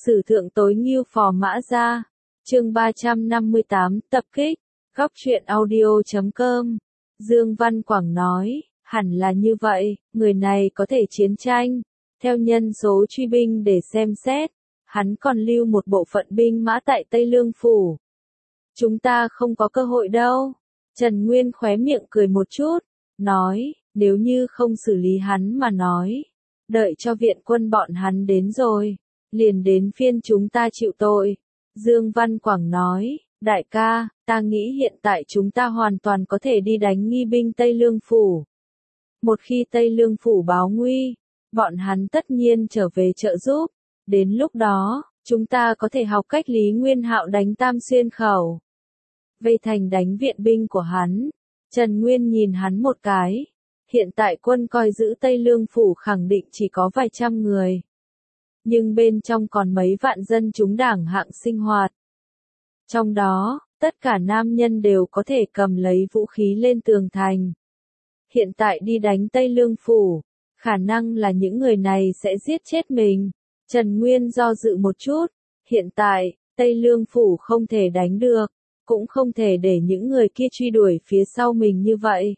Sử thượng tối ngưu phò mã ra. Chương 358, tập kích. Góc truyện audio.com. Dương Văn Quảng nói, hẳn là như vậy, người này có thể chiến tranh. Theo nhân số truy binh để xem xét, hắn còn lưu một bộ phận binh mã tại Tây Lương Phủ. Chúng ta không có cơ hội đâu. Trần Nguyên khóe miệng cười một chút, nói, nếu như không xử lý hắn mà nói, đợi cho viện quân bọn hắn đến rồi, liền đến phiên chúng ta chịu tội. Dương Văn Quảng nói, đại ca, ta nghĩ hiện tại chúng ta hoàn toàn có thể đi đánh nghi binh Tây Lương Phủ. Một khi Tây Lương Phủ báo nguy, bọn hắn tất nhiên trở về trợ giúp. Đến lúc đó, chúng ta có thể học cách Lý Nguyên Hạo đánh Tam Xuyên Khẩu. Vây thành đánh viện binh của hắn. Trần Nguyên nhìn hắn một cái. Hiện tại quân coi giữ Tây Lương Phủ khẳng định chỉ có vài trăm người. Nhưng bên trong còn mấy vạn dân chúng đảng hạng sinh hoạt. Trong đó, tất cả nam nhân đều có thể cầm lấy vũ khí lên tường thành. Hiện tại đi đánh Tây Lương Phủ, khả năng là những người này sẽ giết chết mình. Trần Nguyên do dự một chút, hiện tại, Tây Lương Phủ không thể đánh được, cũng không thể để những người kia truy đuổi phía sau mình như vậy.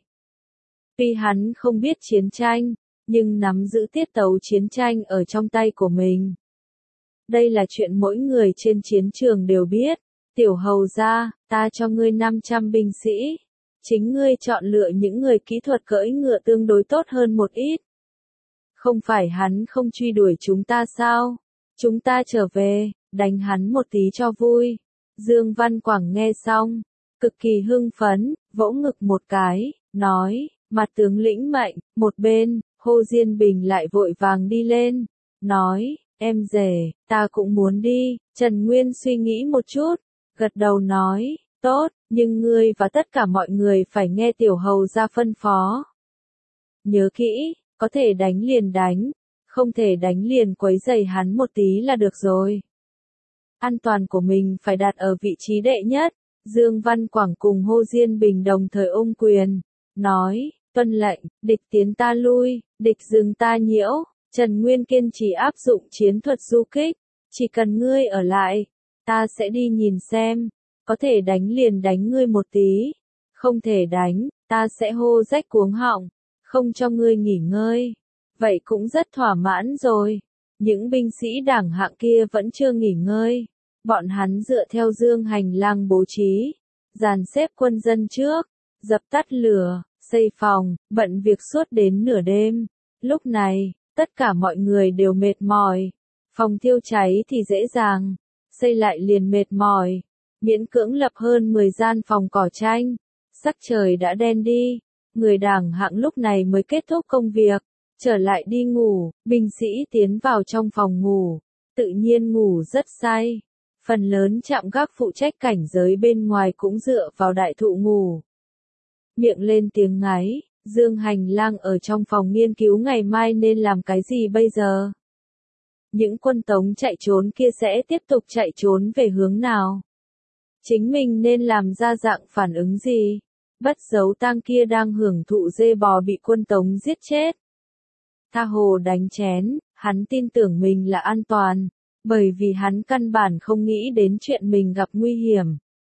Tuy hắn không biết chiến tranh, nhưng nắm giữ tiết tấu chiến tranh ở trong tay của mình. Đây là chuyện mỗi người trên chiến trường đều biết. Tiểu hầu gia, ta cho ngươi 500 binh sĩ. Chính ngươi chọn lựa những người kỹ thuật cưỡi ngựa tương đối tốt hơn một ít. Không phải hắn không truy đuổi chúng ta sao? Chúng ta trở về, đánh hắn một tí cho vui. Dương Văn Quảng nghe xong, cực kỳ hưng phấn, vỗ ngực một cái, nói, mặt tướng lĩnh mệnh. Một bên, Hồ Diên Bình lại vội vàng đi lên, nói, em rể, ta cũng muốn đi. Trần Nguyên suy nghĩ một chút, gật đầu nói, tốt, nhưng ngươi và tất cả mọi người phải nghe tiểu hầu gia phân phó. Nhớ kỹ, có thể đánh liền đánh, không thể đánh liền quấy rầy hắn một tí là được rồi. An toàn của mình phải đặt ở vị trí đệ nhất. Dương Văn Quảng cùng Hồ Diên Bình đồng thời ôm quyền, nói, tuân lệnh, địch tiến ta lui, địch dừng ta nhiễu. Trần Nguyên kiên trì áp dụng chiến thuật du kích, chỉ cần ngươi ở lại, ta sẽ đi nhìn xem, có thể đánh liền đánh ngươi một tí, không thể đánh, ta sẽ hô rách cuống họng, không cho ngươi nghỉ ngơi. Vậy cũng rất thỏa mãn rồi. Những binh sĩ đảng hạng kia vẫn chưa nghỉ ngơi. Bọn hắn dựa theo dương hành lang bố trí, dàn xếp quân dân trước, dập tắt lửa, xây phòng, bận việc suốt đến nửa đêm. Lúc này, tất cả mọi người đều mệt mỏi. Phòng thiêu cháy thì dễ dàng, xây lại liền mệt mỏi. Miễn cưỡng lập hơn 10 gian phòng cỏ tranh. Sắc trời đã đen đi, người đảng hạng lúc này mới kết thúc công việc, trở lại đi ngủ. Binh sĩ tiến vào trong phòng ngủ, tự nhiên ngủ rất say. Phần lớn trạm gác phụ trách cảnh giới bên ngoài cũng dựa vào đại thụ ngủ. Miệng lên tiếng ngáy, Dương Hành Lang ở trong phòng nghiên cứu ngày mai nên làm cái gì bây giờ. Những quân Tống chạy trốn kia sẽ tiếp tục chạy trốn về hướng nào? Chính mình nên làm ra dạng phản ứng gì? Bất Dấu Tang kia đang hưởng thụ dê bò bị quân Tống giết chết. Tha hồ đánh chén, hắn tin tưởng mình là an toàn, bởi vì hắn căn bản không nghĩ đến chuyện mình gặp nguy hiểm.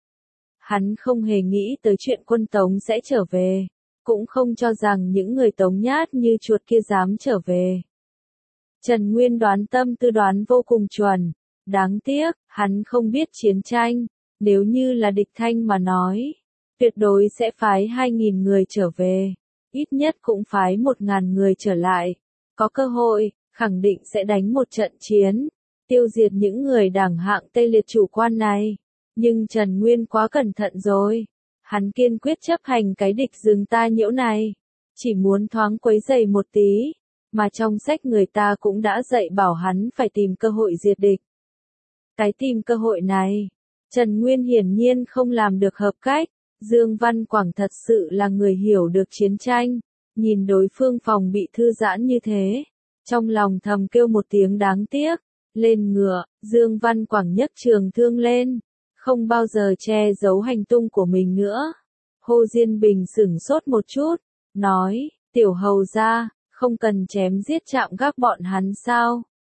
Hắn không hề nghĩ tới chuyện quân Tống sẽ trở về, cũng không cho rằng những người Tống nhát như chuột kia dám trở về. Trần Nguyên đoán tâm tư đoán vô cùng chuẩn, đáng tiếc, hắn không biết chiến tranh, nếu như là địch Thanh mà nói, tuyệt đối sẽ phái 2.000 người trở về, ít nhất cũng phái 1.000 người trở lại, có cơ hội, khẳng định sẽ đánh một trận chiến, tiêu diệt những người đảng hạng tê liệt chủ quan này. Nhưng Trần Nguyên quá cẩn thận rồi, hắn kiên quyết chấp hành cái địch dừng ta nhiễu này, chỉ muốn thoáng quấy rầy một tí, mà trong sách người ta cũng đã dạy bảo hắn phải tìm cơ hội diệt địch. Cái tìm cơ hội này, Trần Nguyên hiển nhiên không làm được hợp cách. Dương Văn Quảng thật sự là người hiểu được chiến tranh, nhìn đối phương phòng bị thư giãn như thế, trong lòng thầm kêu một tiếng đáng tiếc. Lên ngựa, Dương Văn Quảng nhấc trường thương lên, không bao giờ che giấu hành tung của mình nữa. Hồ Diên Bình sửng sốt một chút, nói, tiểu hầu gia, không cần chém giết chạm gác bọn hắn sao?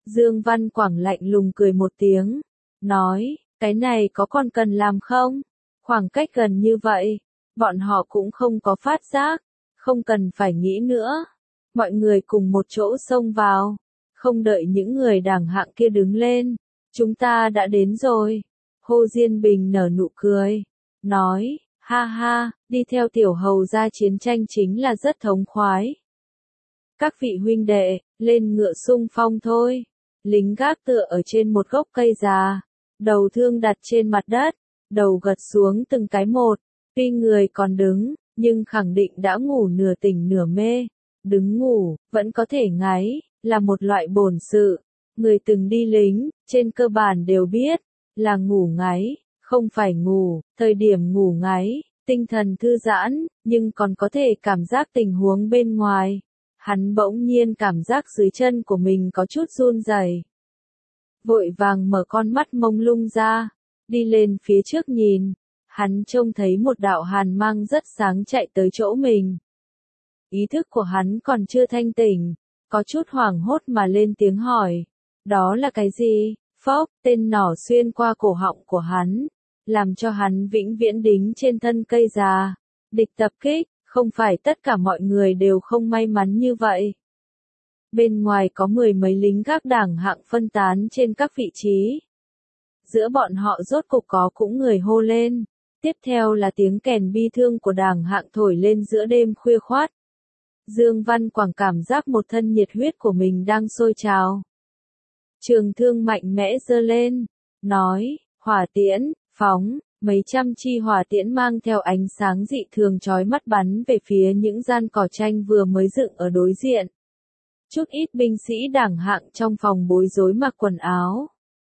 Dương Văn Quảng lạnh lùng cười một tiếng, nói, cái này có còn cần làm không? Khoảng cách gần như vậy, bọn họ cũng không có phát giác, không cần phải nghĩ nữa. Mọi người cùng một chỗ xông vào, không đợi những người đảng hạng kia đứng lên. Chúng ta đã đến rồi. Hồ Diên Bình nở nụ cười, nói, ha ha, đi theo tiểu hầu ra chiến tranh chính là rất thống khoái. Các vị huynh đệ, lên ngựa xung phong thôi. Lính gác tựa ở trên một gốc cây già, đầu thương đặt trên mặt đất, đầu gật xuống từng cái một. Tuy người còn đứng, nhưng khẳng định đã ngủ nửa tỉnh nửa mê. Đứng ngủ, vẫn có thể ngáy, là một loại bổn sự. Người từng đi lính, trên cơ bản đều biết, là ngủ ngáy, không phải ngủ, thời điểm ngủ ngáy, tinh thần thư giãn, nhưng còn có thể cảm giác tình huống bên ngoài. Hắn bỗng nhiên cảm giác dưới chân của mình có chút run rẩy. Vội vàng mở con mắt mông lung ra, đi lên phía trước nhìn, hắn trông thấy một đạo hàn mang rất sáng chạy tới chỗ mình. Ý thức của hắn còn chưa thanh tỉnh, có chút hoảng hốt mà lên tiếng hỏi, đó là cái gì? Phốc, tên nỏ xuyên qua cổ họng của hắn, làm cho hắn vĩnh viễn đính trên thân cây già. Địch tập kích, không phải tất cả mọi người đều không may mắn như vậy. Bên ngoài có 10 mấy lính gác đảng hạng phân tán trên các vị trí. Giữa bọn họ rốt cục có cũng người hô lên. Tiếp theo là tiếng kèn bi thương của đảng hạng thổi lên giữa đêm khuya khoát. Dương Văn Quảng cảm giác một thân nhiệt huyết của mình đang sôi trào. Trường thương mạnh mẽ giơ lên, nói, hỏa tiễn, phóng, mấy trăm chi hỏa tiễn mang theo ánh sáng dị thường chói mắt bắn về phía những gian cỏ tranh vừa mới dựng ở đối diện. Chút ít binh sĩ đảng hạng trong phòng bối rối mặc quần áo,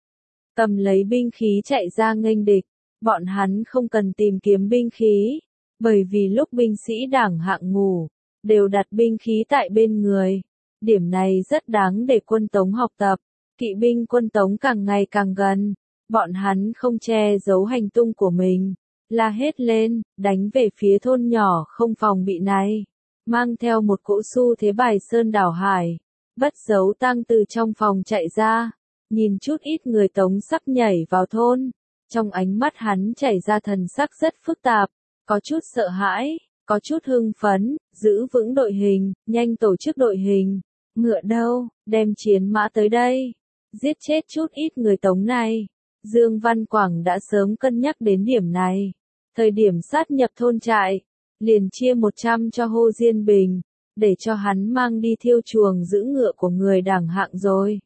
cầm lấy binh khí chạy ra nghênh địch. Bọn hắn không cần tìm kiếm binh khí, bởi vì lúc binh sĩ đảng hạng ngủ, đều đặt binh khí tại bên người. Điểm này rất đáng để quân Tống học tập. Kỵ binh quân Tống càng ngày càng gần, bọn hắn không che giấu hành tung của mình, la hét lên, đánh về phía thôn nhỏ không phòng bị này, mang theo một cỗ xu thế bài sơn đảo hải, bất giấu tang từ trong phòng chạy ra, nhìn chút ít người Tống sắp nhảy vào thôn, trong ánh mắt hắn chảy ra thần sắc rất phức tạp, có chút sợ hãi, có chút hưng phấn, giữ vững đội hình, nhanh tổ chức đội hình, ngựa đâu, đem chiến mã tới đây. Giết chết chút ít người Tống này. Dương Văn Quảng đã sớm cân nhắc đến điểm này. Thời điểm sát nhập thôn trại, liền chia 100 cho Hồ Diên Bình, để cho hắn mang đi thiêu chuồng giữ ngựa của người đảng hạng rồi.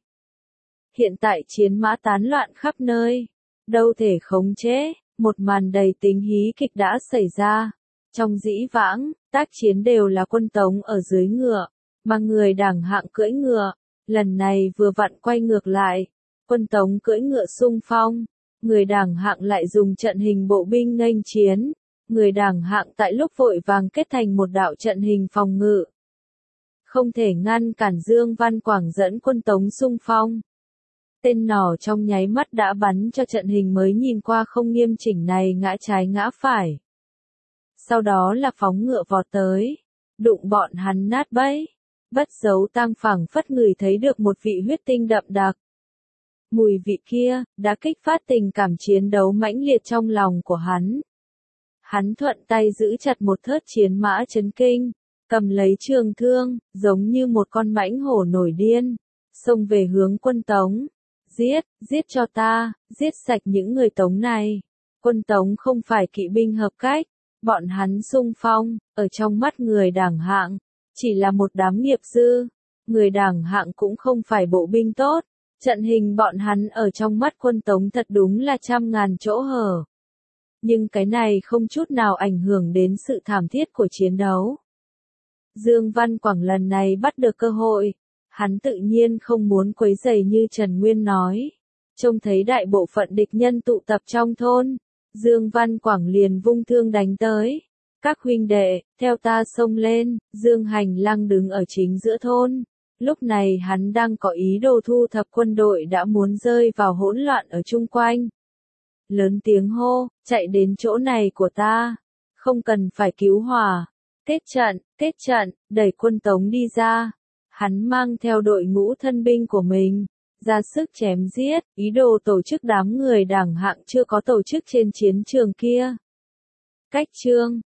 Hiện tại chiến mã tán loạn khắp nơi, đâu thể khống chế, một màn đầy tính hí kịch đã xảy ra. Trong dĩ vãng, tác chiến đều là quân Tống ở dưới ngựa, mà người đảng hạng cưỡi ngựa. Lần này vừa vặn quay ngược lại, quân Tống cưỡi ngựa xung phong, người đảng hạng lại dùng trận hình bộ binh nghênh chiến, người đảng hạng tại lúc vội vàng kết thành một đạo trận hình phòng ngự. Không thể ngăn cản Dương Văn Quảng dẫn quân Tống xung phong. Tên nỏ trong nháy mắt đã bắn cho trận hình mới nhìn qua không nghiêm chỉnh này ngã trái ngã phải. Sau đó là phóng ngựa vọt tới, đụng bọn hắn nát bấy. Bất giấu tang phảng phất ngửi thấy được một vị huyết tinh đậm đặc. Mùi vị kia, đã kích phát tình cảm chiến đấu mãnh liệt trong lòng của hắn. Hắn thuận tay giữ chặt một thớt chiến mã chấn kinh, cầm lấy trường thương, giống như một con mãnh hổ nổi điên, xông về hướng quân Tống. Giết, giết cho ta, giết sạch những người Tống này. Quân Tống không phải kỵ binh hợp cách, bọn hắn xung phong, ở trong mắt người đảng hạng. Chỉ là một đám nghiệp dư, người đảng hạng cũng không phải bộ binh tốt, trận hình bọn hắn ở trong mắt quân Tống thật đúng là trăm ngàn chỗ hở. Nhưng cái này không chút nào ảnh hưởng đến sự thảm thiết của chiến đấu. Dương Văn Quảng lần này bắt được cơ hội, hắn tự nhiên không muốn quấy rầy như Trần Nguyên nói. Trông thấy đại bộ phận địch nhân tụ tập trong thôn, Dương Văn Quảng liền vung thương đánh tới. Các huynh đệ, theo ta xông lên. Dương Hành Lăng đứng ở chính giữa thôn. Lúc này hắn đang có ý đồ thu thập quân đội đã muốn rơi vào hỗn loạn ở chung quanh. Lớn tiếng hô, chạy đến chỗ này của ta. Không cần phải cứu hỏa. Kết trận, đẩy quân Tống đi ra. Hắn mang theo đội ngũ thân binh của mình. ra sức chém giết, ý đồ tổ chức đám người đẳng hạng chưa có tổ chức trên chiến trường kia. Cách chương